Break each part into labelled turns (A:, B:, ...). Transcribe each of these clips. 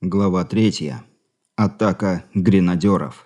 A: Глава 3. Атака гренадеров.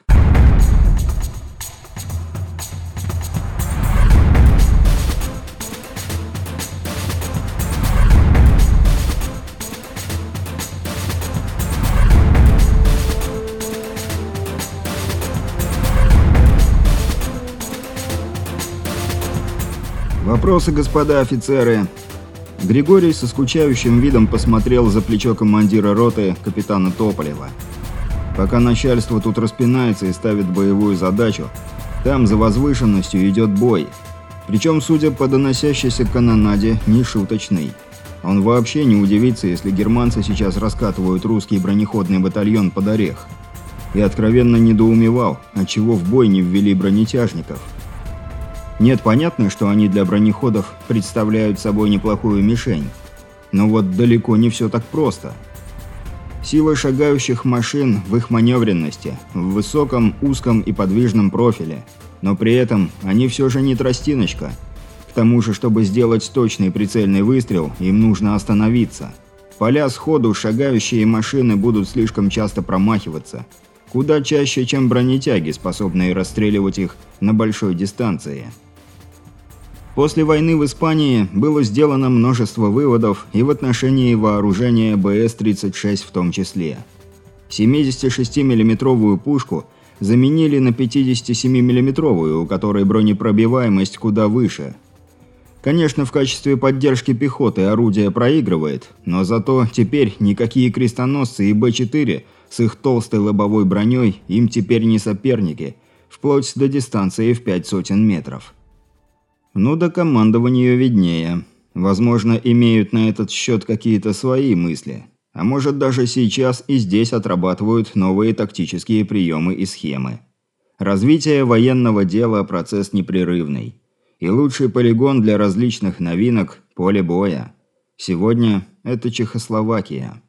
A: Вопросы, господа офицеры. Григорий со скучающим видом посмотрел за плечо командира роты, капитана Тополева. Пока начальство тут распинается и ставит боевую задачу, там за возвышенностью идет бой. Причем, судя по доносящейся канонаде, не шуточный. Он вообще не удивится, если германцы сейчас раскатывают русский бронеходный батальон под орех. И откровенно недоумевал, отчего в бой не ввели бронетяжников. Нет, понятно, что они для бронеходов представляют собой неплохую мишень. Но вот далеко не все так просто. Сила шагающих машин в их маневренности, в высоком, узком и подвижном профиле. Но при этом они все же не тростиночка. К тому же, чтобы сделать точный прицельный выстрел, им нужно остановиться. Поля сходу шагающие машины будут слишком часто промахиваться. Куда чаще, чем бронетяги, способные расстреливать их на большой дистанции. После войны в Испании было сделано множество выводов и в отношении вооружения БС-36 в том числе. 76 миллиметровую пушку заменили на 57 миллиметровую, у которой бронепробиваемость куда выше. Конечно, в качестве поддержки пехоты орудие проигрывает, но зато теперь никакие крестоносцы и Б-4 с их толстой лобовой броней им теперь не соперники, вплоть до дистанции в 500 метров. Ну да командованию виднее. Возможно, имеют на этот счет какие-то свои мысли. А может, даже сейчас и здесь отрабатывают новые тактические приемы и схемы. Развитие военного дела – процесс непрерывный. И лучший полигон для различных новинок – поле боя. Сегодня это Чехословакия.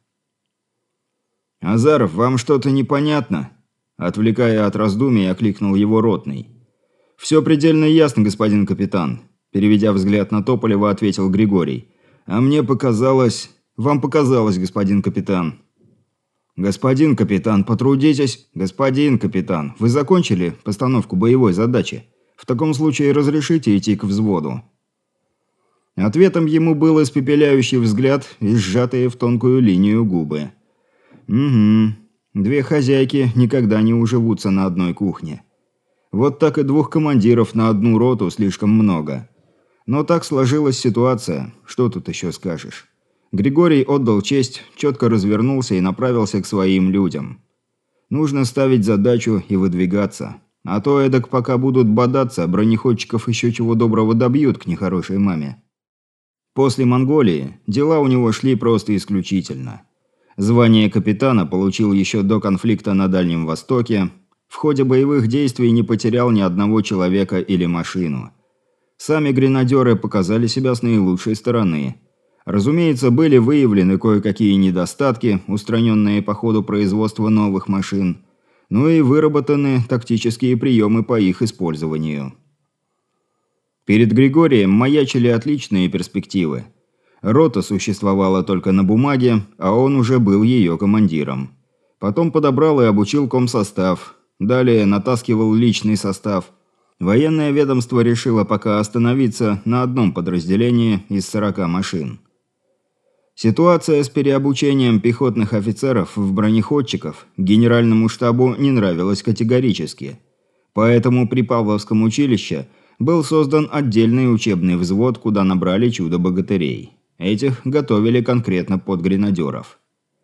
A: «Азаров, вам что-то непонятно?» Отвлекая от раздумий, окликнул его ротный. «Все предельно ясно, господин капитан», – переведя взгляд на Тополева, ответил Григорий. «А мне показалось...» «Вам показалось, господин капитан». «Господин капитан, потрудитесь...» «Господин капитан, вы закончили постановку боевой задачи? В таком случае разрешите идти к взводу». Ответом ему был испепеляющий взгляд и сжатые в тонкую линию губы. «Угу. Две хозяйки никогда не уживутся на одной кухне. Вот так и двух командиров на одну роту слишком много. Но так сложилась ситуация, что тут еще скажешь». Григорий отдал честь, четко развернулся и направился к своим людям. Нужно ставить задачу и выдвигаться. А то эдак пока будут бодаться, бронеходчиков еще чего доброго добьют к нехорошей маме. После Монголии дела у него шли просто исключительно. Звание капитана получил еще до конфликта на Дальнем Востоке. В ходе боевых действий не потерял ни одного человека или машину. Сами гренадеры показали себя с наилучшей стороны. Разумеется, были выявлены кое-какие недостатки, устраненные по ходу производства новых машин, ну и выработаны тактические приемы по их использованию. Перед Григорием маячили отличные перспективы. Рота существовала только на бумаге, а он уже был ее командиром. Потом подобрал и обучил комсостав. Далее натаскивал личный состав. Военное ведомство решило пока остановиться на одном подразделении из 40 машин. Ситуация с переобучением пехотных офицеров в бронеходчиков генеральному штабу не нравилась категорически. Поэтому при Павловском училище был создан отдельный учебный взвод, куда набрали чудо-богатырей. Этих готовили конкретно под гренадеров.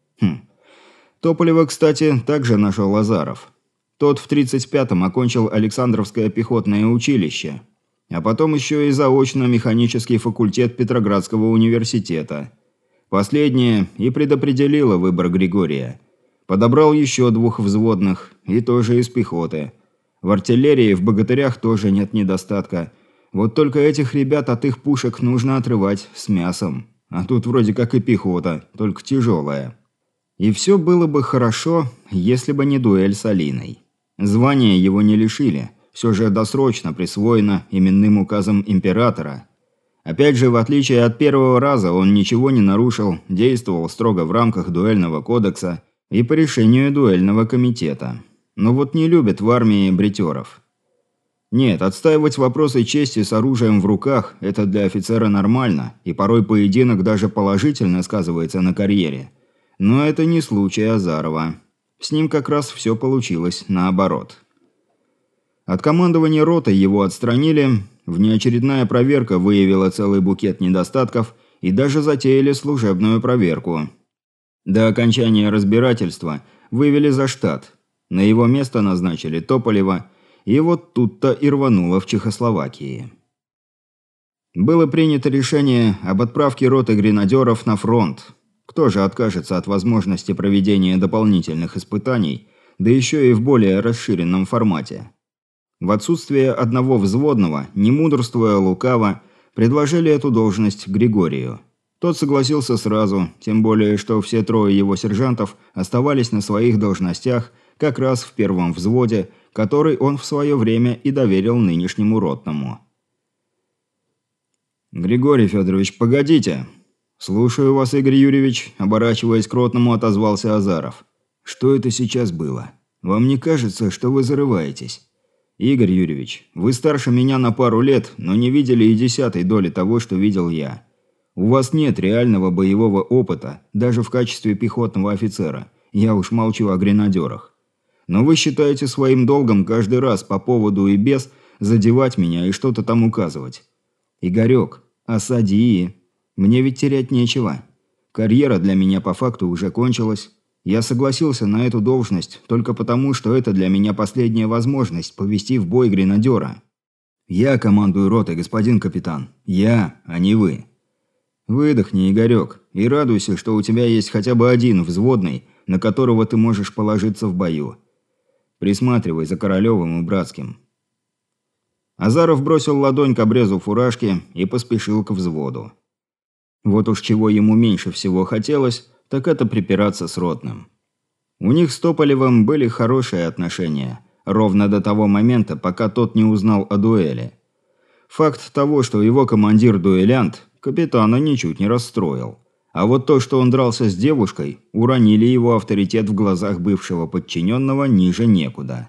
A: Тополева, кстати, также нашел Азаров. Тот в 35-м окончил Александровское пехотное училище, а потом еще и заочно механический факультет Петроградского университета. Последнее и предопределило выбор Григория. Подобрал еще двух взводных, и тоже из пехоты. В артиллерии в богатырях тоже нет недостатка. Вот только этих ребят от их пушек нужно отрывать с мясом. А тут вроде как и пехота, только тяжелая. И все было бы хорошо, если бы не дуэль с Алиной. Звания его не лишили, все же досрочно присвоено именным указом императора. Опять же, в отличие от первого раза, он ничего не нарушил, действовал строго в рамках дуэльного кодекса И по решению дуэльного комитета. Но вот не любят в армии бритеров. Нет, отстаивать вопросы чести с оружием в руках – это для офицера нормально, и порой поединок даже положительно сказывается на карьере. Но это не случай Азарова. С ним как раз все получилось наоборот. От командования ротой его отстранили, внеочередная проверка выявила целый букет недостатков и даже затеяли служебную проверку. До окончания разбирательства вывели за штат. На его место назначили Тополева, и вот тут-то и рвануло в Чехословакии. Было принято решение об отправке роты гренадеров на фронт. Кто же откажется от возможности проведения дополнительных испытаний, да еще и в более расширенном формате? В отсутствие одного взводного, не мудрствуя лукаво, предложили эту должность Григорию. Тот согласился сразу, тем более, что все трое его сержантов оставались на своих должностях как раз в первом взводе, который он в свое время и доверил нынешнему ротному. «Григорий Федорович, погодите!» «Слушаю вас, Игорь Юрьевич», – оборачиваясь к ротному, отозвался Азаров. «Что это сейчас было? Вам не кажется, что вы зарываетесь?» «Игорь Юрьевич, вы старше меня на пару лет, но не видели и десятой доли того, что видел я. У вас нет реального боевого опыта, даже в качестве пехотного офицера. Я уж молчу о гренадерах. Но вы считаете своим долгом каждый раз по поводу и без задевать меня и что-то там указывать. Игорек, осади. Мне ведь терять нечего. Карьера для меня по факту уже кончилась. Я согласился на эту должность только потому, что это для меня последняя возможность повести в бой гренадера. Я командую ротой, господин капитан. Я, а не вы. Выдохни, Игорек, и радуйся, что у тебя есть хотя бы один взводный, на которого ты можешь положиться в бою. Присматривай за Королевым и Братским». Азаров бросил ладонь к обрезу фуражки и поспешил к взводу. Вот уж чего ему меньше всего хотелось, так это припираться с ротным. У них с Тополевым были хорошие отношения, ровно до того момента, пока тот не узнал о дуэли. Факт того, что его командир-дуэлянт, капитана ничуть не расстроил. А вот то, что он дрался с девушкой, уронили его авторитет в глазах бывшего подчиненного ниже некуда.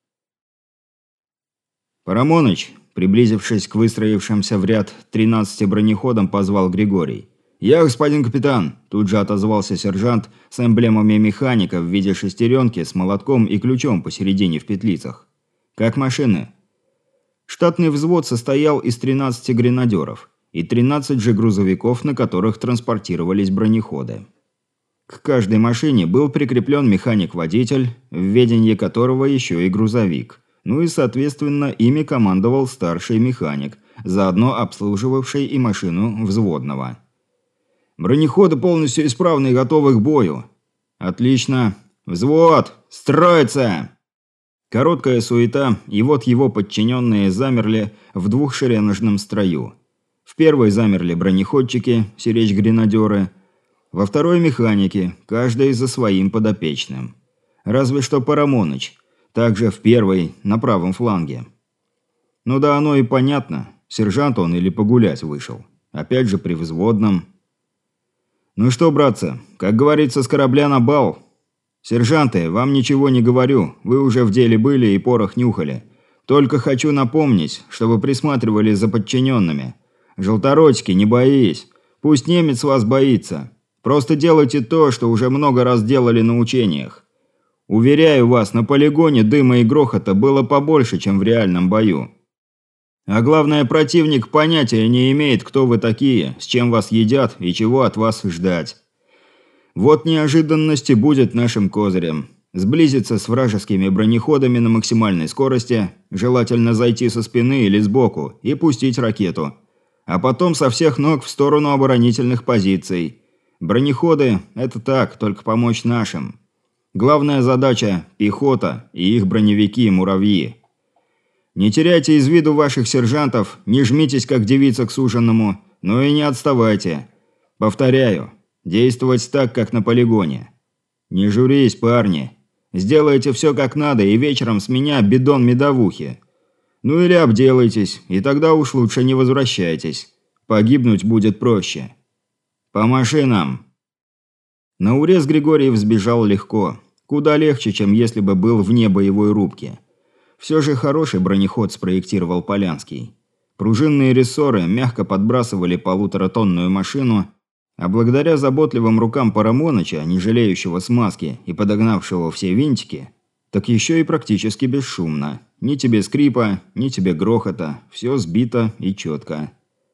A: «Парамоныч», приблизившись к выстроившимся в ряд 13 бронеходам, позвал Григорий. «Я, господин капитан», – тут же отозвался сержант с эмблемами механика в виде шестеренки с молотком и ключом посередине в петлицах. «Как машины?» Штатный взвод состоял из 13 гренадеров и 13 же грузовиков, на которых транспортировались бронеходы. К каждой машине был прикреплен механик-водитель, в ведении которого еще и грузовик. Ну и, соответственно, ими командовал старший механик, заодно обслуживавший и машину взводного. «Бронеходы полностью исправны и готовы к бою». «Отлично. Взвод! Строиться!» Короткая суета, и вот его подчиненные замерли в двухшереножном строю. В первой замерли бронеходчики, сиречь-гренадеры, во второй механики, каждый за своим подопечным. Разве что Парамоныч, также в первой, на правом фланге. Ну да оно и понятно, сержант он или погулять вышел. Опять же при взводном. «Ну что, братцы, как говорится, с корабля на бал. Сержанты, вам ничего не говорю, вы уже в деле были и порох нюхали. Только хочу напомнить, чтобы присматривали за подчиненными. Желторотики, не боись. Пусть немец вас боится. Просто делайте то, что уже много раз делали на учениях. Уверяю вас, на полигоне дыма и грохота было побольше, чем в реальном бою. А главное, противник понятия не имеет, кто вы такие, с чем вас едят и чего от вас ждать. Вот неожиданность и будет нашим козырем. Сблизиться с вражескими бронеходами на максимальной скорости, желательно зайти со спины или сбоку и пустить ракету. А потом со всех ног в сторону оборонительных позиций. Бронеходы – это так, только помочь нашим. Главная задача – пехота и их броневики и муравьи. Не теряйте из виду ваших сержантов, не жмитесь как девица к суженому, но и не отставайте. Повторяю, действовать так, как на полигоне. Не журись, парни. Сделайте все как надо, и вечером с меня бидон медовухи. Ну или обделайтесь, и тогда уж лучше не возвращайтесь. Погибнуть будет проще. По машинам. На урез Григорий взбежал легко. Куда легче, чем если бы был вне боевой рубки. Все же хороший бронеход спроектировал Полянский. Пружинные рессоры мягко подбрасывали полуторатонную машину, а благодаря заботливым рукам Парамоныча, не жалеющего смазки и подогнавшего все винтики, так еще и практически бесшумно. Ни тебе скрипа, ни тебе грохота, все сбито и четко.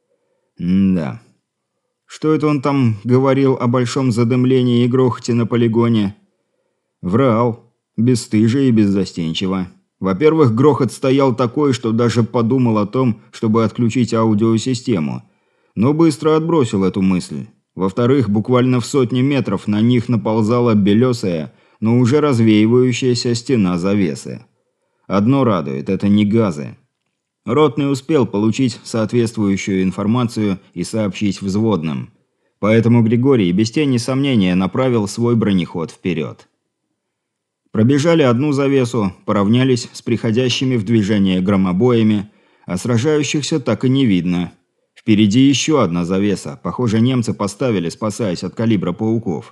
A: Да. Что это он там говорил о большом задымлении и грохоте на полигоне? Врал. Бесстыже и беззастенчиво. Во-первых, грохот стоял такой, что даже подумал о том, чтобы отключить аудиосистему. Но быстро отбросил эту мысль. Во-вторых, буквально в сотни метров на них наползала белесая, но уже развеивающаяся стена завесы. Одно радует – это не газы. Ротный успел получить соответствующую информацию и сообщить взводным. Поэтому Григорий без тени сомнения направил свой бронеход вперед. Пробежали одну завесу, поравнялись с приходящими в движение громобоями, а сражающихся так и не видно. Впереди еще одна завеса, похоже, немцы поставили, спасаясь от калибра пауков.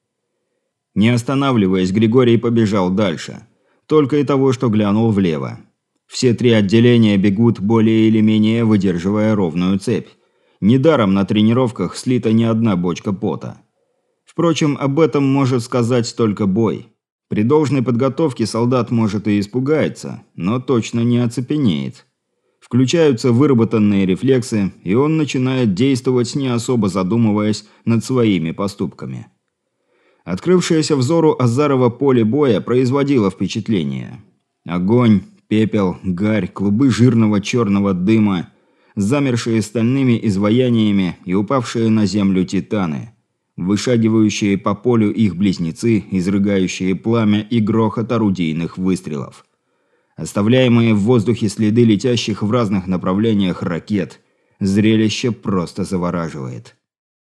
A: Не останавливаясь, Григорий побежал дальше. Только и того, что глянул влево. Все три отделения бегут более или менее, выдерживая ровную цепь. Недаром на тренировках слита не одна бочка пота. Впрочем, об этом может сказать только бой. При должной подготовке солдат может и испугается, но точно не оцепенеет. Включаются выработанные рефлексы, и он начинает действовать, не особо задумываясь над своими поступками. Открывшееся взору Азарова поле боя производило впечатление. Огонь, пепел, гарь, клубы жирного черного дыма, замершие стальными изваяниями и упавшие на землю титаны, вышагивающие по полю их близнецы, изрыгающие пламя и грохот орудийных выстрелов. Оставляемые в воздухе следы летящих в разных направлениях ракет. Зрелище просто завораживает.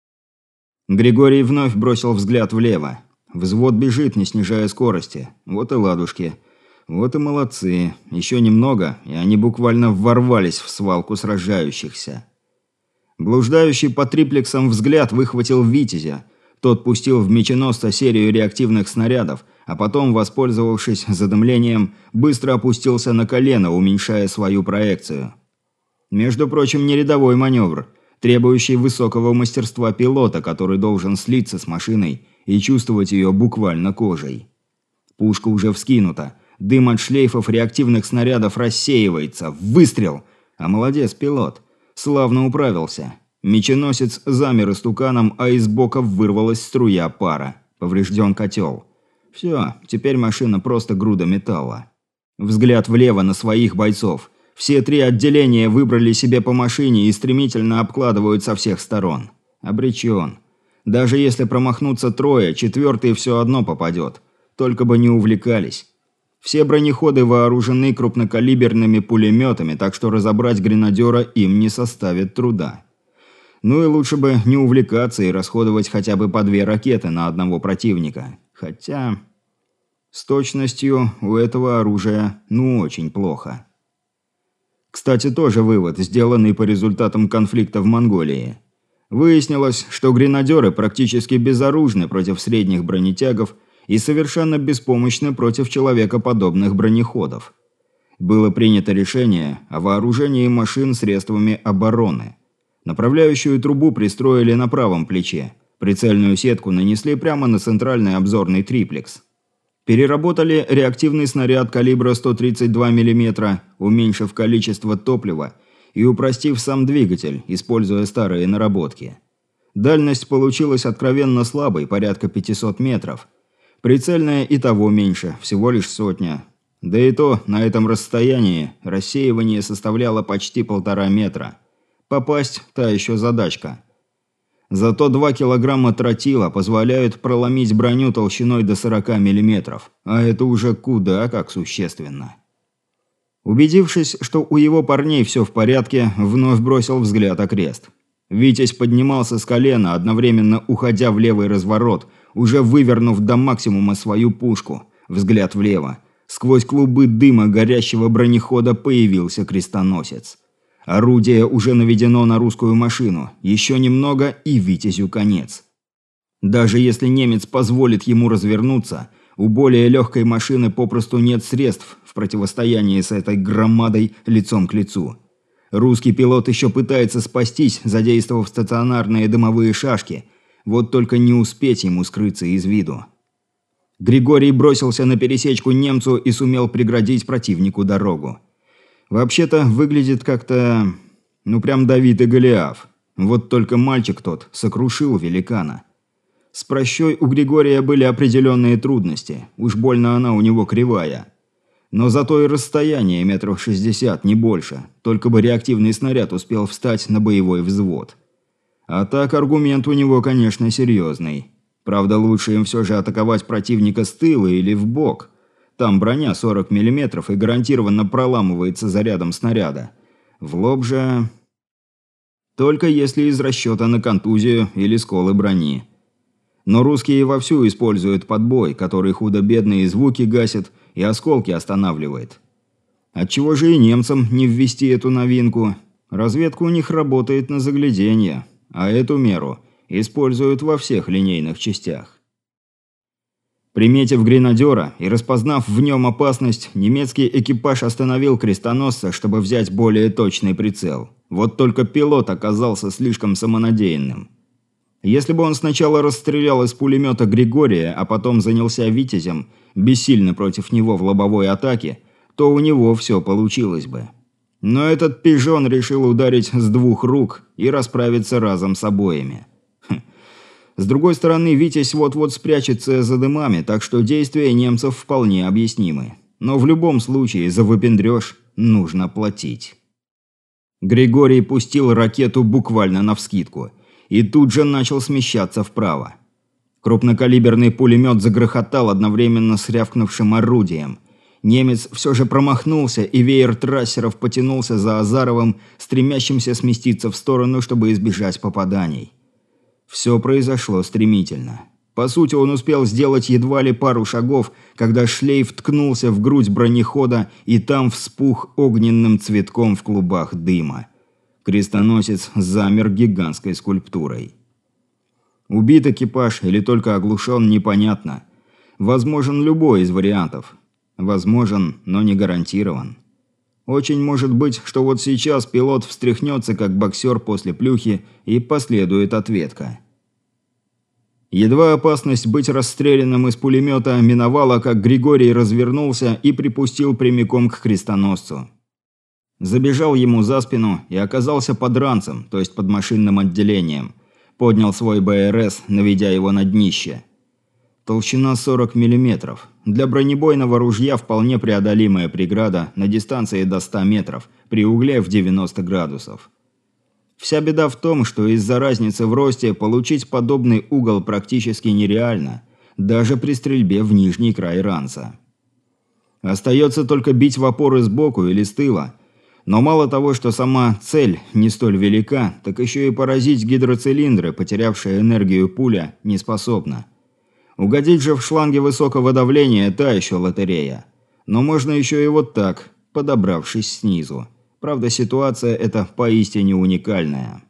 A: Григорий вновь бросил взгляд влево. Взвод бежит, не снижая скорости. Вот и ладушки. Вот и молодцы. Еще немного, и они буквально ворвались в свалку сражающихся. Блуждающий по триплексам взгляд выхватил Витязя. Тот пустил в меченосца серию реактивных снарядов, а потом, воспользовавшись задымлением, быстро опустился на колено, уменьшая свою проекцию. Между прочим, не рядовой маневр, требующий высокого мастерства пилота, который должен слиться с машиной и чувствовать ее буквально кожей. Пушка уже вскинута. Дым от шлейфов реактивных снарядов рассеивается. Выстрел! А молодец пилот. Славно управился. Меченосец замер истуканом, а из бока вырвалась струя пара. Поврежден котел. Все, теперь машина просто груда металла. Взгляд влево на своих бойцов. Все три отделения выбрали себе по машине и стремительно обкладывают со всех сторон. Обречен. Даже если промахнуться трое, четвертый все одно попадет. Только бы не увлекались. Все бронеходы вооружены крупнокалиберными пулеметами, так что разобрать гренадера им не составит труда. Ну и лучше бы не увлекаться и расходовать хотя бы по 2 ракеты на одного противника. Хотя с точностью у этого оружия очень плохо. Кстати, тоже вывод, сделанный по результатам конфликта в Монголии. Выяснилось, что гренадеры практически безоружны против средних бронетягов и совершенно беспомощны против человекоподобных бронеходов. Было принято решение о вооружении машин средствами обороны. Направляющую трубу пристроили на правом плече. Прицельную сетку нанесли прямо на центральный обзорный триплекс. Переработали реактивный снаряд калибра 132 мм, уменьшив количество топлива и упростив сам двигатель, используя старые наработки. Дальность получилась откровенно слабой, порядка 500 метров. Прицельная и того меньше, всего лишь 100. Да и то, на этом расстоянии рассеивание составляло почти 1,5 метра. Попасть – та еще задачка. Зато 2 килограмма тротила позволяют проломить броню толщиной до 40 мм, а это уже куда как существенно. Убедившись, что у его парней все в порядке, вновь бросил взгляд окрест. Витязь поднимался с колена, одновременно уходя в левый разворот, уже вывернув до максимума свою пушку. Взгляд влево. Сквозь клубы дыма горящего бронехода появился крестоносец. Орудие уже наведено на русскую машину. Еще немного, и Витязю конец. Даже если немец позволит ему развернуться, у более легкой машины попросту нет средств в противостоянии с этой громадой лицом к лицу. Русский пилот еще пытается спастись, задействовав стационарные дымовые шашки, вот только не успеть ему скрыться из виду. Григорий бросился на пересечку немцу и сумел преградить противнику дорогу. Вообще-то выглядит как-то... прям Давид и Голиаф. Вот только мальчик тот сокрушил великана. С прощой у Григория были определенные трудности, уж больно она у него кривая. Но зато и расстояние 60 метров, не больше, только бы реактивный снаряд успел встать на боевой взвод. А так аргумент у него, конечно, серьезный. Правда, лучше им все же атаковать противника с тыла или в бок. Там броня 40 миллиметров и гарантированно проламывается зарядом снаряда. В лоб же... Только если из расчета на контузию или сколы брони. Но русские вовсю используют подбой, который худо-бедные звуки гасит и осколки останавливает. Отчего же и немцам не ввести эту новинку? Разведка у них работает на загляденье, а эту меру используют во всех линейных частях. Приметив гренадера и распознав в нем опасность, немецкий экипаж остановил крестоносца, чтобы взять более точный прицел. Вот только пилот оказался слишком самонадеянным. Если бы он сначала расстрелял из пулемета Григория, а потом занялся «Витязем», бессильно против него в лобовой атаке, то у него все получилось бы. Но этот пижон решил ударить с двух рук и расправиться разом с обоими. С другой стороны, «Витязь» вот-вот спрячется за дымами, так что действия немцев вполне объяснимы. Но в любом случае за выпендрёж нужно платить. Григорий пустил ракету буквально навскидку и тут же начал смещаться вправо. Крупнокалиберный пулемет загрохотал одновременно с рявкнувшим орудием. Немец все же промахнулся, и веер трассеров потянулся за Азаровым, стремящимся сместиться в сторону, чтобы избежать попаданий. Все произошло стремительно. По сути, он успел сделать едва ли пару шагов, когда шлейф ткнулся в грудь бронехода, и там вспух огненным цветком в клубах дыма. Крестоносец замер гигантской скульптурой. Убит экипаж или только оглушен, непонятно. Возможен любой из вариантов. Возможен, но не гарантирован. Очень может быть, что вот сейчас пилот встряхнется, как боксер после плюхи, и последует ответка. Едва опасность быть расстрелянным из пулемета миновала, как Григорий развернулся и припустил прямиком к крестоносцу. Забежал ему за спину и оказался под ранцем, то есть под машинным отделением. Поднял свой БРС, наведя его на днище. Толщина 40 мм. Для бронебойного ружья вполне преодолимая преграда на дистанции до 100 метров, при угле в 90 градусов. Вся беда в том, что из-за разницы в росте получить подобный угол практически нереально, даже при стрельбе в нижний край ранца. Остается только бить в опоры сбоку или с тыла. Но мало того, что сама цель не столь велика, так еще и поразить гидроцилиндры, потерявшие энергию пуля, не способна. Угодить же в шланге высокого давления – та еще лотерея. Но можно еще и вот так, подобравшись снизу. Правда, ситуация эта поистине уникальная.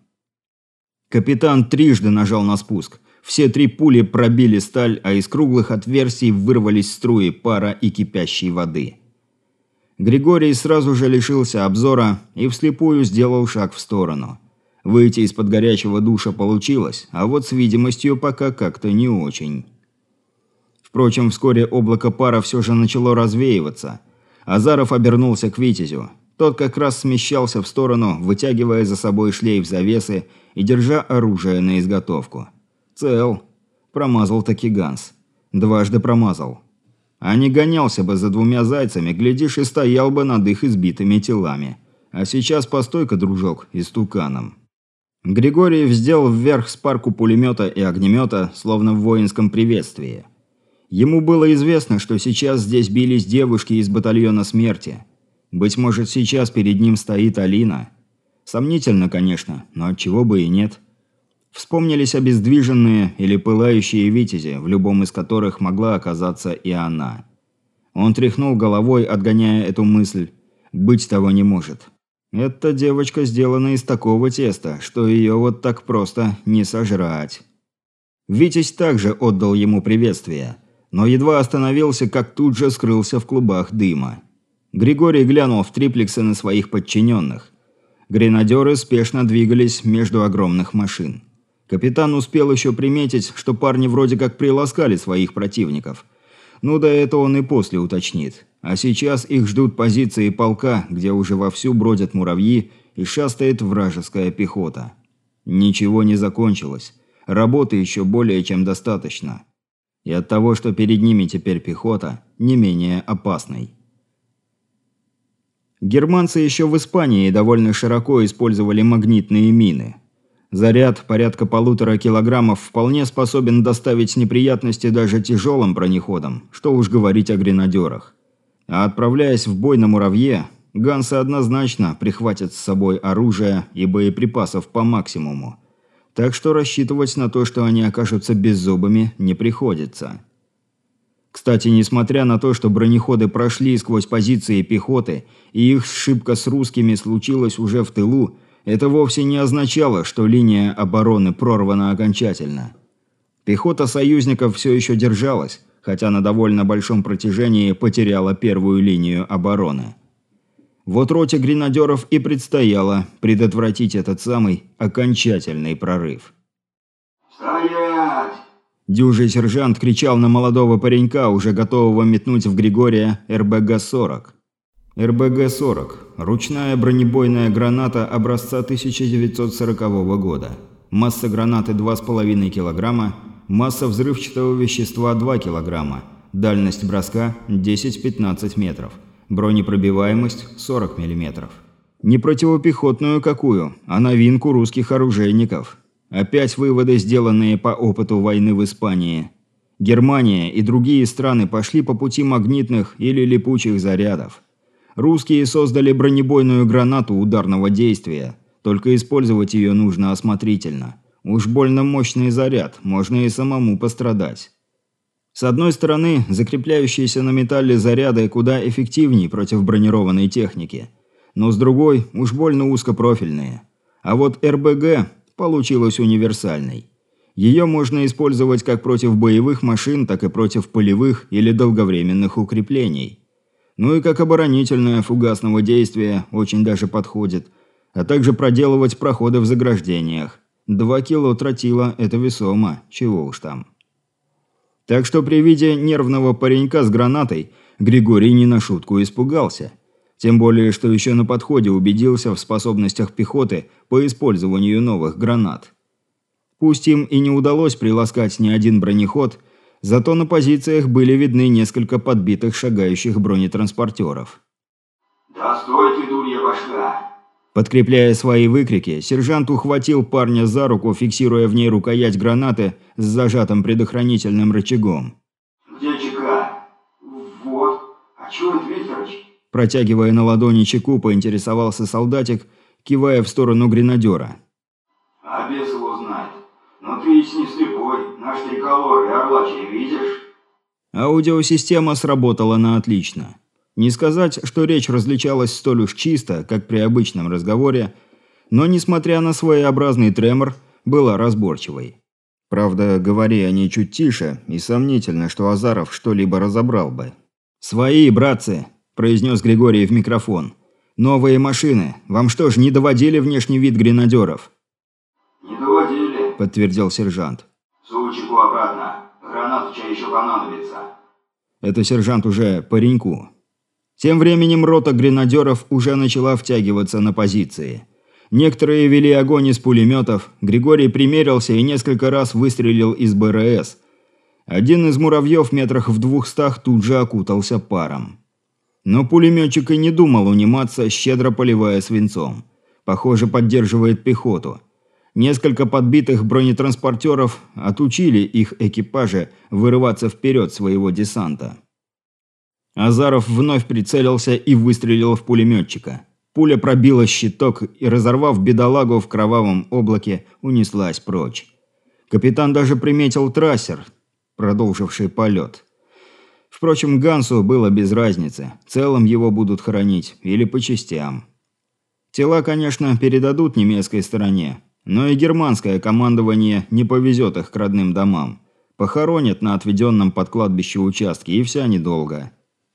A: Капитан трижды нажал на спуск. Все три пули пробили сталь, а из круглых отверстий вырвались струи пара и кипящей воды. Григорий сразу же лишился обзора и вслепую сделал шаг в сторону. Выйти из-под горячего душа получилось, а вот с видимостью пока как-то не очень. Впрочем, вскоре облако пара все же начало развеиваться. Азаров обернулся к «Витязю». Тот как раз смещался в сторону, вытягивая за собой шлейф завесы и держа оружие на изготовку. Цел. Промазал таки Ганс. Дважды промазал. А не гонялся бы за двумя зайцами, глядишь, и стоял бы над их избитыми телами. А сейчас постой-ка, дружок, истуканом. Григорий вздел вверх спарку пулемета и огнемета, словно в воинском приветствии. Ему было известно, что сейчас здесь бились девушки из батальона смерти. Быть может, сейчас перед ним стоит Алина. Сомнительно, конечно, но отчего бы и нет. Вспомнились обездвиженные или пылающие витязи, в любом из которых могла оказаться и она. Он тряхнул головой, отгоняя эту мысль. Быть того не может. Эта девочка сделана из такого теста, что ее вот так просто не сожрать. Витязь также отдал ему приветствие, но едва остановился, как тут же скрылся в клубах дыма. Григорий глянул в триплексы на своих подчиненных. Гренадеры спешно двигались между огромных машин. Капитан успел еще приметить, что парни вроде как приласкали своих противников. Ну да это он и после уточнит. А сейчас их ждут позиции полка, где уже вовсю бродят муравьи и шастает вражеская пехота. Ничего не закончилось. Работы еще более чем достаточно. И от того, что перед ними теперь пехота, не менее опасной. Германцы еще в Испании довольно широко использовали магнитные мины. Заряд порядка 1,5 килограммов вполне способен доставить неприятности даже тяжелым бронеходам, что уж говорить о гренадерах. А отправляясь в бой на муравье, гансы однозначно прихватят с собой оружие и боеприпасов по максимуму. Так что рассчитывать на то, что они окажутся беззубыми, не приходится. Кстати, несмотря на то, что бронеходы прошли сквозь позиции пехоты, и их сшибка с русскими случилась уже в тылу, это вовсе не означало, что линия обороны прорвана окончательно. Пехота союзников все еще держалась, хотя на довольно большом протяжении потеряла первую линию обороны. Вот роте гренадеров и предстояло предотвратить этот самый окончательный прорыв.
B: «Стоять!»
A: Дюжий сержант кричал на молодого паренька, уже готового метнуть в Григория РБГ-40. РБГ-40 – ручная бронебойная граната образца 1940 года. Масса гранаты 2,5 кг, масса взрывчатого вещества 2 кг, дальность броска 10-15 метров, бронепробиваемость 40 мм. Не противопехотную какую, а новинку русских оружейников. Опять выводы, сделанные по опыту войны в Испании. Германия и другие страны пошли по пути магнитных или липучих зарядов. Русские создали бронебойную гранату ударного действия, только использовать ее нужно осмотрительно. Уж больно мощный заряд, можно и самому пострадать. С одной стороны, закрепляющиеся на металле заряды куда эффективнее против бронированной техники, но с другой, уж больно узкопрофильные. А вот РБГ получилась универсальной. Ее можно использовать как против боевых машин, так и против полевых или долговременных укреплений. Ну и как оборонительное фугасного действия очень даже подходит, а также проделывать проходы в заграждениях. 2 кило тротила – это весомо, чего уж там. Так что при виде нервного паренька с гранатой Григорий не на шутку испугался. Тем более, что еще на подходе убедился в способностях пехоты по использованию новых гранат. Пусть им и не удалось приласкать ни один бронеход, зато на позициях были видны несколько подбитых шагающих бронетранспортеров.
B: «Да стой ты, дурья башка!»
A: Подкрепляя свои выкрики, сержант ухватил парня за руку, фиксируя в ней рукоять гранаты с зажатым предохранительным рычагом.
B: «Где ЧК?» «Вот. А чё это, Викторович?»
A: Протягивая на ладони чеку, поинтересовался солдатик, кивая в сторону гренадера.
B: «А бес его знает. Но ты ведь не слепой. Наш триколор и орлачий видишь?»
A: Аудиосистема сработала на отлично. Не сказать, что речь различалась столь уж чисто, как при обычном разговоре, но, несмотря на своеобразный тремор, была разборчивой. Правда, говори они чуть тише, и сомнительно, что Азаров что-либо разобрал бы. «Свои, братцы!» – произнес Григорий в микрофон. «Новые машины. Вам что ж, не доводили внешний вид гренадеров?»
B: «Не доводили»,
A: – подтвердил сержант.
B: «Су чеку обратно. Граната чай еще понадобится».
A: Это сержант уже пареньку. Тем временем рота гренадеров уже начала втягиваться на позиции. Некоторые вели огонь из пулеметов, Григорий примерился и несколько раз выстрелил из БРС. Один из муравьев метрах в 200 тут же окутался паром. Но пулеметчик и не думал униматься, щедро поливая свинцом. Похоже, поддерживает пехоту. Несколько подбитых бронетранспортеров отучили их экипажи вырываться вперед своего десанта. Азаров вновь прицелился и выстрелил в пулеметчика. Пуля пробила щиток и, разорвав бедолагу в кровавом облаке, унеслась прочь. Капитан даже приметил трассер, продолживший полет. Впрочем, Гансу было без разницы, целым его будут хоронить или по частям. Тела, конечно, передадут немецкой стороне, Но и германское командование не повезет их к родным домам. Похоронят на отведенном под кладбище участке, и вся недолго.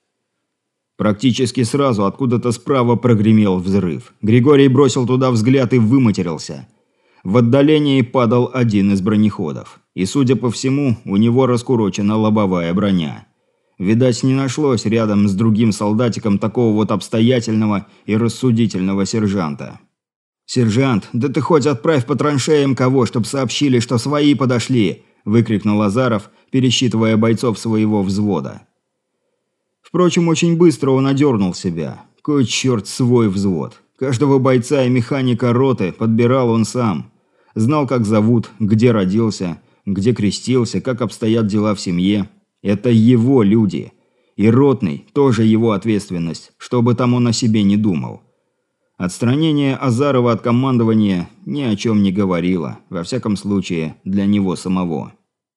A: Практически сразу откуда-то справа прогремел взрыв. Григорий бросил туда взгляд и выматерился. В отдалении падал один из бронеходов. И, судя по всему, у него раскурочена лобовая броня. Видать, не нашлось рядом с другим солдатиком такого вот обстоятельного и рассудительного сержанта. «Сержант, да ты хоть отправь по траншеям кого, чтоб сообщили, что свои подошли!» – выкрикнул Азаров, пересчитывая бойцов своего взвода. Впрочем, очень быстро он одернул себя. Кой черт свой взвод. Каждого бойца и механика роты подбирал он сам. Знал, как зовут, где родился, где крестился, как обстоят дела в семье. Это его люди. И ротный тоже его ответственность, что бы там он о себе не думал. Отстранение Азарова от командования ни о чем не говорило, во всяком случае, для него самого.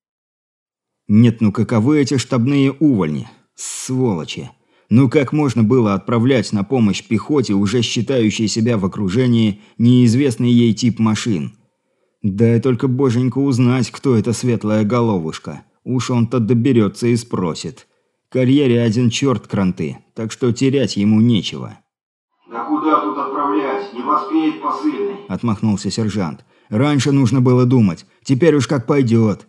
A: Нет, ну каковы эти штабные увольни? Сволочи! Ну как можно было отправлять на помощь пехоте, уже считающей себя в окружении, неизвестный ей тип машин? Дай только боженька узнать, кто эта светлая головушка. Уж он-то доберется и спросит. Карьере один черт кранты, так что терять ему нечего.
B: «Да куда тут отправлять? Не поспеет посыльный», –
A: отмахнулся сержант. «Раньше нужно было думать, теперь уж как пойдет».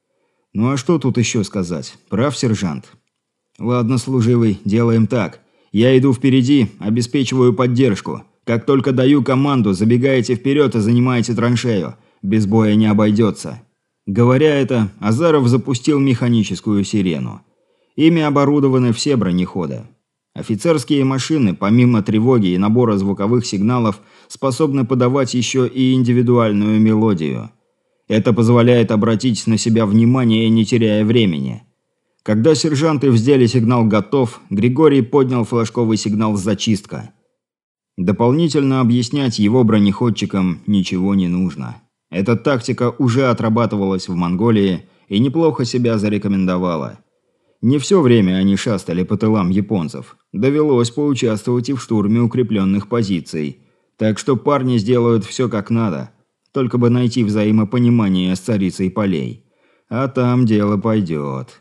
A: Ну а что тут еще сказать? Прав сержант. Ладно, служивый, делаем так. Я иду впереди, обеспечиваю поддержку. Как только даю команду, забегаете вперед и занимаете траншею. Без боя не обойдется. Говоря это, Азаров запустил механическую сирену. Ими оборудованы все бронеходы. Офицерские машины, помимо тревоги и набора звуковых сигналов, способны подавать еще и индивидуальную мелодию. Это позволяет обратить на себя внимание, не теряя времени. Когда сержанты взяли сигнал «Готов», Григорий поднял флажковый сигнал «Зачистка». Дополнительно объяснять его бронеходчикам ничего не нужно. Эта тактика уже отрабатывалась в Монголии и неплохо себя зарекомендовала. Не все время они шастали по тылам японцев. Довелось поучаствовать и в штурме укрепленных позиций. Так что парни сделают все как надо. Только бы найти взаимопонимание с царицей полей. А там дело пойдет.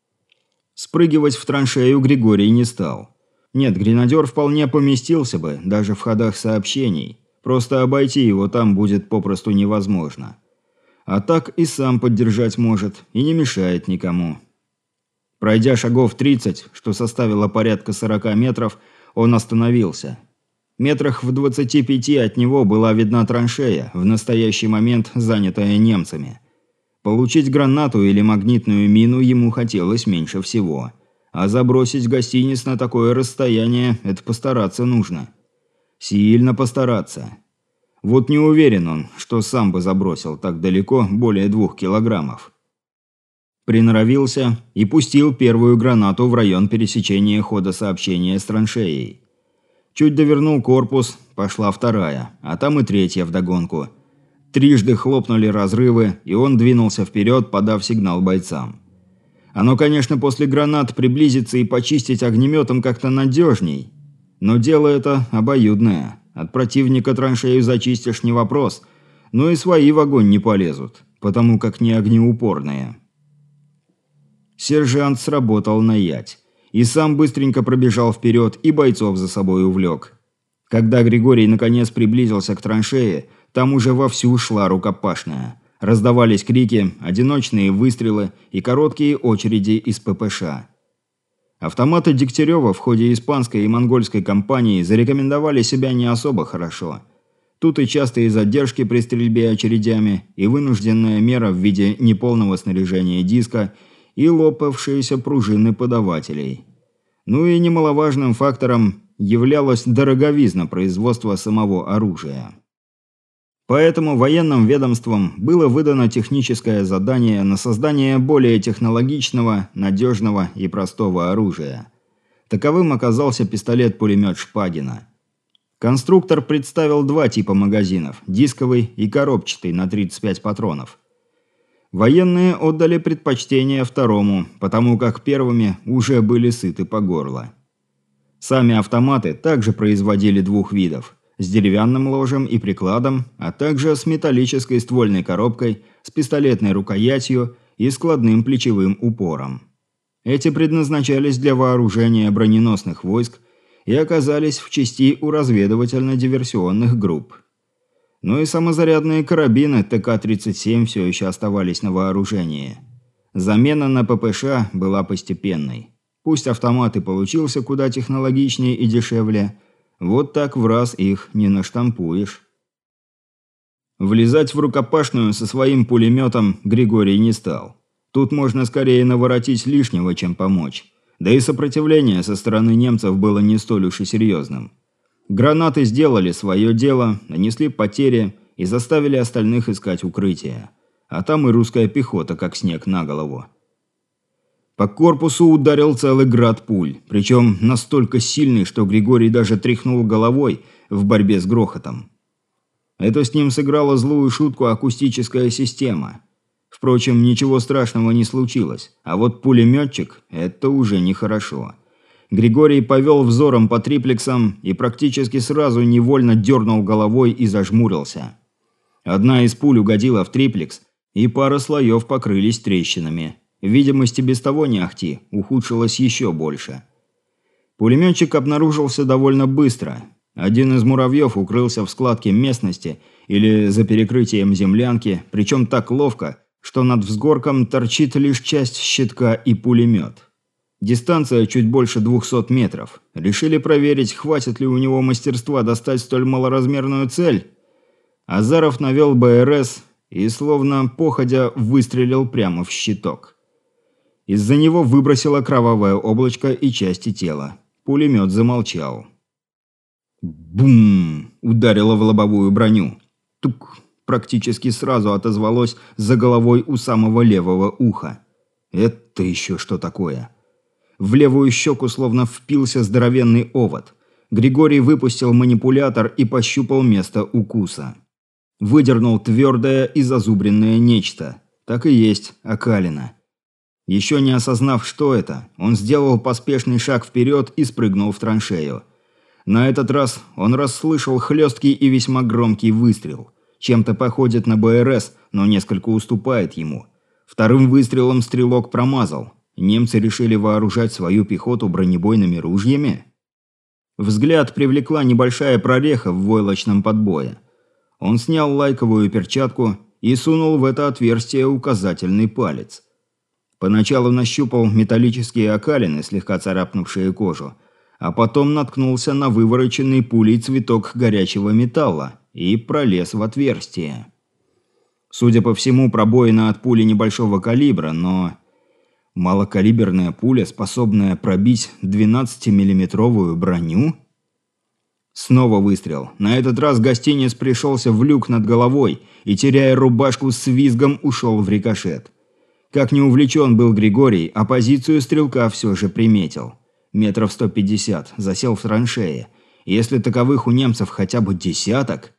A: Спрыгивать в траншею Григорий не стал. Нет, гренадер вполне поместился бы, даже в ходах сообщений. Просто обойти его там будет попросту невозможно. А так и сам поддержать может, и не мешает никому. Пройдя шагов 30, что составило порядка 40 метров, он остановился. Метрах в 25 от него была видна траншея, в настоящий момент занятая немцами. Получить гранату или магнитную мину ему хотелось меньше всего. А забросить гостиниц на такое расстояние – это постараться нужно. Сильно постараться. Вот не уверен он, что сам бы забросил так далеко более 2 килограммов. Приноровился и пустил первую гранату в район пересечения хода сообщения с траншеей. Чуть довернул корпус, пошла вторая, а там и третья вдогонку. Трижды хлопнули разрывы, и он двинулся вперед, подав сигнал бойцам. Оно, конечно, после гранат приблизиться и почистить огнеметом как-то надежней. Но дело это обоюдное. От противника траншею зачистишь не вопрос, но и свои в огонь не полезут, потому как не огнеупорные. Сержант сработал на ять. И сам быстренько пробежал вперед и бойцов за собой увлек. Когда Григорий наконец приблизился к траншее, там уже вовсю шла рукопашная. Раздавались крики, одиночные выстрелы и короткие очереди из ППШ. Автоматы Дегтярева в ходе испанской и монгольской кампании зарекомендовали себя не особо хорошо. Тут и частые задержки при стрельбе очередями, и вынужденная мера в виде неполного снаряжения диска, и лопавшиеся пружины подавателей. Ну и немаловажным фактором являлась дороговизна производства самого оружия. Поэтому военным ведомствам было выдано техническое задание на создание более технологичного, надежного и простого оружия. Таковым оказался пистолет-пулемет Шпагина. Конструктор представил 2 типа магазинов – дисковый и коробчатый на 35 патронов. Военные отдали предпочтение второму, потому как первыми уже были сыты по горло. Сами автоматы также производили 2 видов. с деревянным ложем и прикладом, а также с металлической ствольной коробкой, с пистолетной рукоятью и складным плечевым упором. Эти предназначались для вооружения броненосных войск и оказались в части у разведывательно-диверсионных групп. Ну и самозарядные карабины ТК-37 все еще оставались на вооружении. Замена на ППШ была постепенной. Пусть автомат и получился куда технологичнее и дешевле, вот так в раз их не наштампуешь. Влезать в рукопашную со своим пулеметом Григорий не стал. Тут можно скорее наворотить лишнего, чем помочь. Да и сопротивление со стороны немцев было не столь уж и серьезным. Гранаты сделали свое дело, нанесли потери и заставили остальных искать укрытие. А там и русская пехота, как снег на голову. По корпусу ударил целый град пуль, причем настолько сильный, что Григорий даже тряхнул головой в борьбе с грохотом. Это с ним сыграла злую шутку акустическая система. Впрочем, ничего страшного не случилось, а вот пулеметчик – это уже нехорошо. Григорий повел взором по триплексам и практически сразу невольно дернул головой и зажмурился. Одна из пуль угодила в триплекс, и пара слоев покрылись трещинами. Видимость и без того не ахти, ухудшилась еще больше. Пулеметчик обнаружился довольно быстро. Один из муравьев укрылся в складке местности или за перекрытием землянки, причем так ловко, что над взгорком торчит лишь часть щитка и пулемет. Дистанция чуть больше 200 метров. Решили проверить, хватит ли у него мастерства достать столь малоразмерную цель. Азаров навел БРС и, словно походя, выстрелил прямо в щиток. Из-за него выбросило кровавое облачко и части тела. Пулемет замолчал. Бум! Ударило в лобовую броню. Тук! Практически сразу отозвалось за головой у самого левого уха. Это еще что такое? В левую щеку словно впился здоровенный овод. Григорий выпустил манипулятор и пощупал место укуса. Выдернул твердое и зазубренное нечто. Так и есть, окалина. Еще не осознав, что это, он сделал поспешный шаг вперед и спрыгнул в траншею. На этот раз он расслышал хлесткий и весьма громкий выстрел. Чем-то походит на БРС, но несколько уступает ему. Вторым выстрелом стрелок промазал. Немцы решили вооружать свою пехоту бронебойными ружьями? Взгляд привлекла небольшая прореха в войлочном подбое. Он снял лайковую перчатку и сунул в это отверстие указательный палец. Поначалу нащупал металлические окалины, слегка царапнувшие кожу, а потом наткнулся на вывороченный пулей цветок горячего металла и пролез в отверстие. Судя по всему, пробоина от пули небольшого калибра, но... Малокалиберная пуля, способная пробить 12-миллиметровую броню? Снова выстрел. На этот раз гостиниц пришелся в люк над головой и, теряя рубашку, с визгом ушел в рикошет. Как не увлечен был Григорий, а позицию стрелка все же приметил. Метров 150, засел в траншее. Если таковых у немцев хотя бы десяток...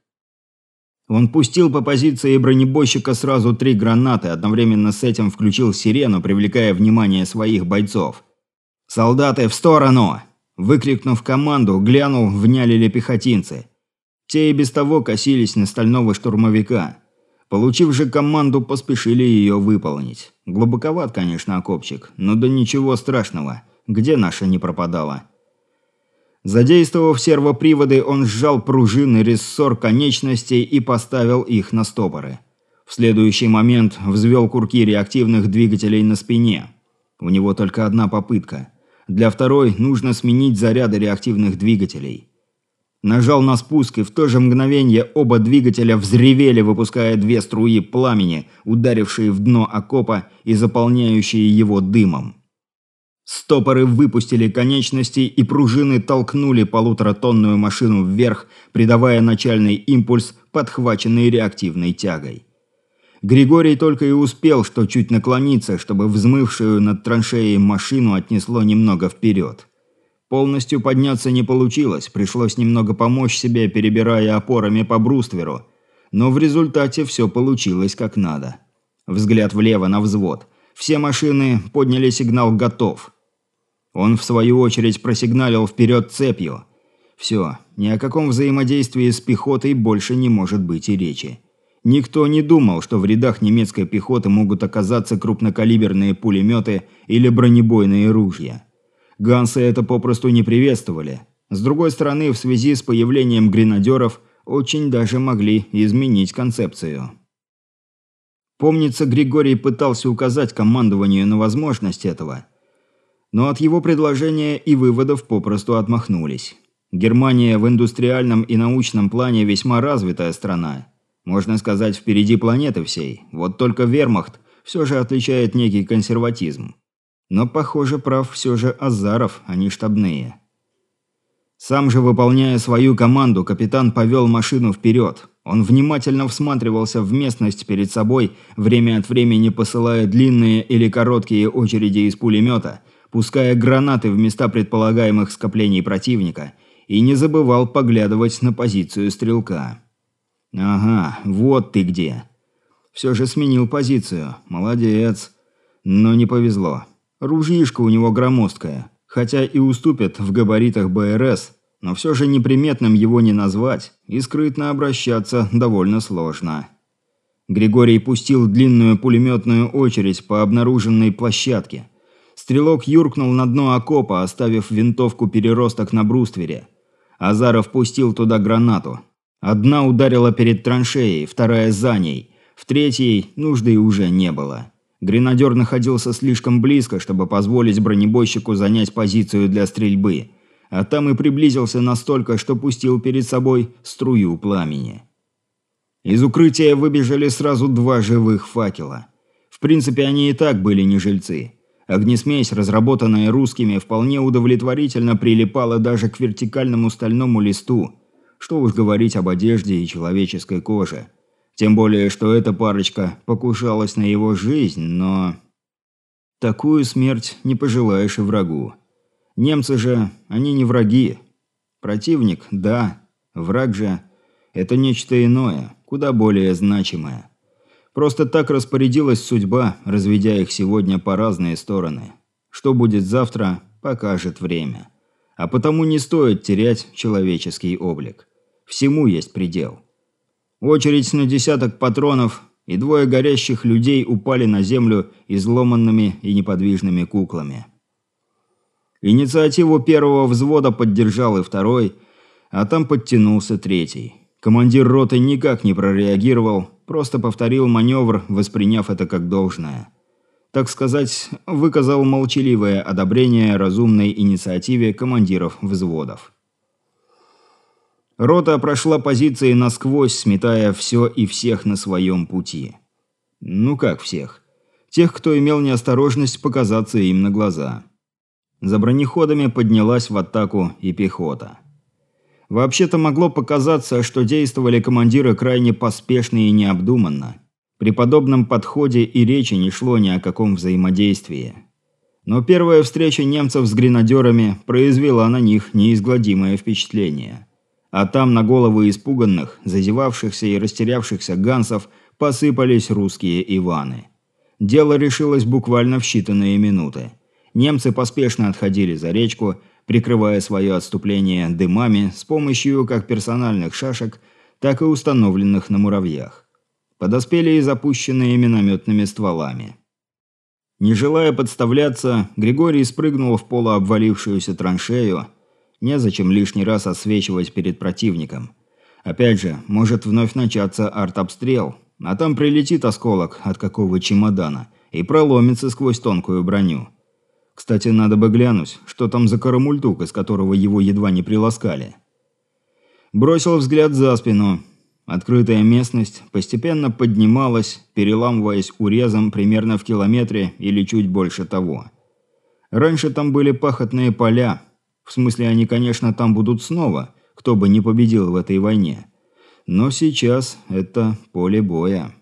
A: Он пустил по позиции бронебойщика сразу 3 гранаты, одновременно с этим включил сирену, привлекая внимание своих бойцов. «Солдаты, в сторону!» Выкрикнув команду, глянул, вняли ли пехотинцы. Те и без того косились на стального штурмовика. Получив же команду, поспешили ее выполнить. Глубоковат, конечно, окопчик, но да ничего страшного. Где наша не пропадала? Задействовав сервоприводы, он сжал пружины рессор конечностей и поставил их на стопоры. В следующий момент взвел курки реактивных двигателей на спине. У него только одна попытка. Для второй нужно сменить заряды реактивных двигателей. Нажал на спуск, и в то же мгновение оба двигателя взревели, выпуская 2 струи пламени, ударившие в дно окопа и заполняющие его дымом. Стопоры выпустили конечности, и пружины толкнули 1,5-тонную машину вверх, придавая начальный импульс, подхваченный реактивной тягой. Григорий только и успел, что чуть наклониться, чтобы взмывшую над траншеей машину отнесло немного вперед. Полностью подняться не получилось, пришлось немного помочь себе, перебирая опорами по брустверу, но в результате все получилось как надо. Взгляд влево на взвод. Все машины подняли сигнал «Готов». Он, в свою очередь, просигналил вперед цепью. Все, ни о каком взаимодействии с пехотой больше не может быть и речи. Никто не думал, что в рядах немецкой пехоты могут оказаться крупнокалиберные пулеметы или бронебойные ружья. Гансы это попросту не приветствовали. С другой стороны, в связи с появлением гренадеров очень даже могли изменить концепцию. Помнится, Григорий пытался указать командованию на возможность этого, но от его предложения и выводов попросту отмахнулись. Германия в индустриальном и научном плане весьма развитая страна. Можно сказать, впереди планеты всей. Вот только вермахт все же отличает некий консерватизм. Но, похоже, прав все же Азаров, а не штабные. Сам же, выполняя свою команду, капитан повел машину вперед. Он внимательно всматривался в местность перед собой, время от времени посылая длинные или короткие очереди из пулемета, пуская гранаты в места предполагаемых скоплений противника, и не забывал поглядывать на позицию стрелка. «Ага, вот ты где!» Все же сменил позицию. Молодец. Но не повезло. Ружьишко у него громоздкое. Хотя и уступит в габаритах БРС, но все же неприметным его не назвать, и скрытно обращаться довольно сложно. Григорий пустил длинную пулеметную очередь по обнаруженной площадке. Стрелок юркнул на дно окопа, оставив винтовку переросток на бруствере. Азаров пустил туда гранату. Одна ударила перед траншеей, вторая за ней. В третьей нужды уже не было. Гренадер находился слишком близко, чтобы позволить бронебойщику занять позицию для стрельбы, а там и приблизился настолько, что пустил перед собой струю пламени. Из укрытия выбежали сразу два живых факела. В принципе, они и так были не жильцы. Огнесмесь, разработанная русскими, вполне удовлетворительно прилипала даже к вертикальному стальному листу. Что уж говорить об одежде и человеческой коже. Тем более, что эта парочка покушалась на его жизнь, но... Такую смерть не пожелаешь и врагу. Немцы же, они не враги. Противник, да. Враг же – это нечто иное, куда более значимое. Просто так распорядилась судьба, разведя их сегодня по разные стороны. Что будет завтра, покажет время. А потому не стоит терять человеческий облик. Всему есть предел. Очередь на десяток патронов, и двое горящих людей упали на землю изломанными и неподвижными куклами. Инициативу первого взвода поддержал и второй, а там подтянулся третий. Командир роты никак не прореагировал, просто повторил маневр, восприняв это как должное. Так сказать, выказал молчаливое одобрение разумной инициативе командиров взводов. Рота прошла позиции насквозь, сметая все и всех на своем пути. Ну как всех? Тех, кто имел неосторожность показаться им на глаза. За бронеходами поднялась в атаку и пехота. Вообще-то могло показаться, что действовали командиры крайне поспешно и необдуманно. При подобном подходе и речи не шло ни о каком взаимодействии. Но первая встреча немцев с гренадерами произвела на них неизгладимое впечатление. А там на головы испуганных, зазевавшихся и растерявшихся гансов посыпались русские Иваны. Дело решилось буквально в считанные минуты. Немцы поспешно отходили за речку, прикрывая свое отступление дымами с помощью как персональных шашек, так и установленных на муравьях. Подоспели и запущенные минометными стволами. Не желая подставляться, Григорий спрыгнул в полуобвалившуюся траншею. Незачем лишний раз освечивать перед противником. Опять же, может вновь начаться артобстрел, а там прилетит осколок от какого чемодана и проломится сквозь тонкую броню. Кстати, надо бы глянуть, что там за карамультук, из которого его едва не приласкали. Бросил взгляд за спину. Открытая местность постепенно поднималась, переламываясь урезом примерно в километре или чуть больше того. Раньше там были пахотные поля. В смысле, они, конечно, там будут снова, кто бы не победил в этой войне. Но сейчас это поле боя.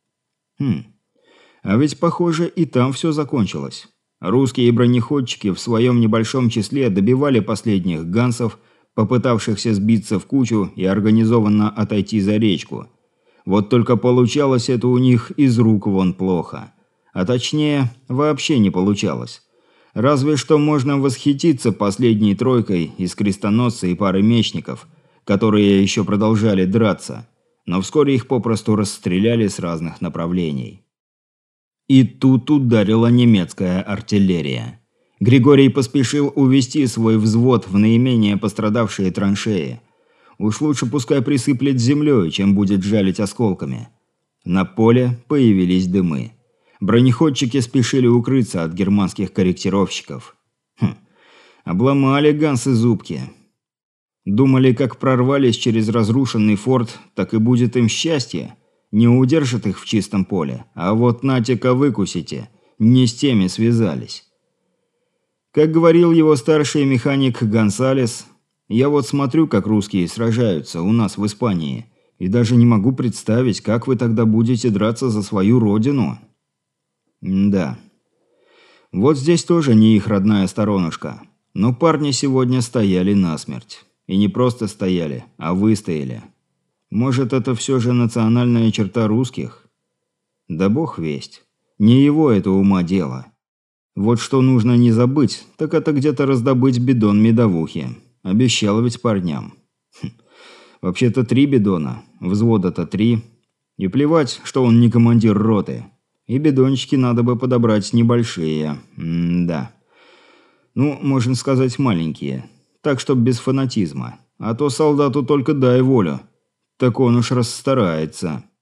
A: А ведь, похоже, и там все закончилось. Русские бронеходчики в своем небольшом числе добивали последних гансов, попытавшихся сбиться в кучу и организованно отойти за речку. Вот только получалось это у них из рук вон плохо. А точнее, вообще не получалось. Разве что можно восхититься последней тройкой из крестоносца и пары мечников, которые еще продолжали драться, но вскоре их попросту расстреляли с разных направлений. И тут ударила немецкая артиллерия. Григорий поспешил увести свой взвод в наименее пострадавшие траншеи. Уж лучше пускай присыплет землей, чем будет жалить осколками. На поле появились дымы. Бронеходчики спешили укрыться от германских корректировщиков. Обломали гансы зубки. Думали, как прорвались через разрушенный форт, так и будет им счастье. Не удержат их в чистом поле. А вот нате-ка выкусите. Не с теми связались. Как говорил его старший механик Гонсалес, я вот смотрю, как русские сражаются у нас в Испании, и даже не могу представить, как вы тогда будете драться за свою родину. Да. Вот здесь тоже не их родная сторонушка. Но парни сегодня стояли насмерть. И не просто стояли, а выстояли. Может, это все же национальная черта русских? Да бог весть. Не его это ума дело. Вот что нужно не забыть, так это где-то раздобыть бидон медовухи. Обещал ведь парням. Вообще-то 3 бидона, взвода-то 3. И плевать, что он не командир роты. И бидончики надо бы подобрать небольшие. Да. Ну, можно сказать, маленькие. Так, чтоб без фанатизма. А то солдату только дай волю. Так он уж расстарается.